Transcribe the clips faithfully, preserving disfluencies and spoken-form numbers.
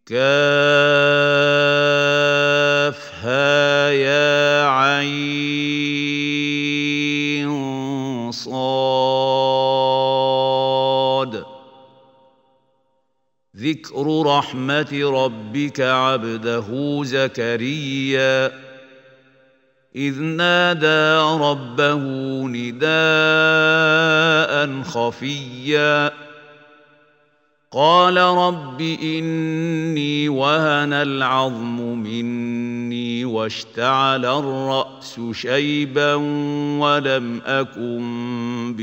كافها يا عين صاد. ذكر رحمة ربك عبده زكريا إذ نادى ربه نداء خفيا قال رب إني وهن العظم مني واشتعل الرأس شيبا ولم أكن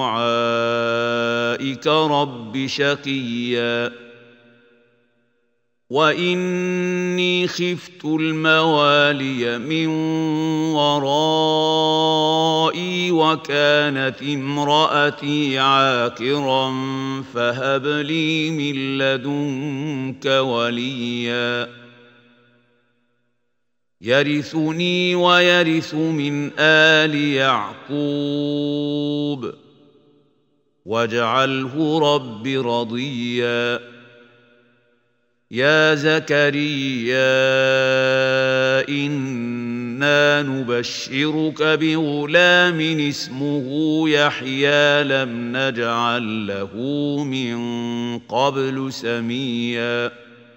بدعائك رب شقيا وإني خفت الموالي من ورائي وكانت امرأتي عاقرا فهب لي من لدنك وليا يرثني ويرث من آل يعقوب واجعله رب رضيا. يا زكريا إنا نبشرك بغلام اسمه يحيى لم نجعل له من قبل سميا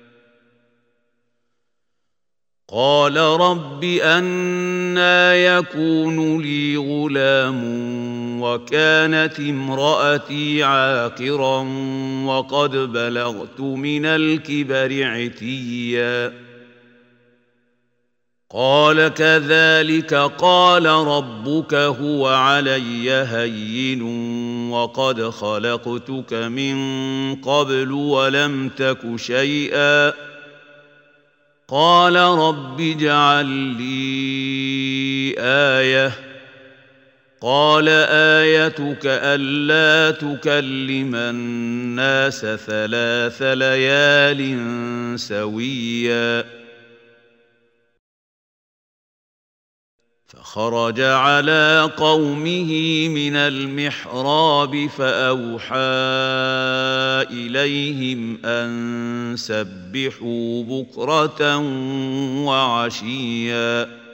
قال رب أنى يكون لي غلام وكانت امرأتي عاقرا وقد بلغت من الكبر عتيا قال كذلك قال ربك هو علي هين وقد خلقتك من قبل ولم تك شيئا قال رب اجعل لي آية قال آيتك ألا تكلم الناس ثلاث ليال سويا فخرج على قومه من المحراب فأوحى إليهم أن سبحوا بكرة وعشيا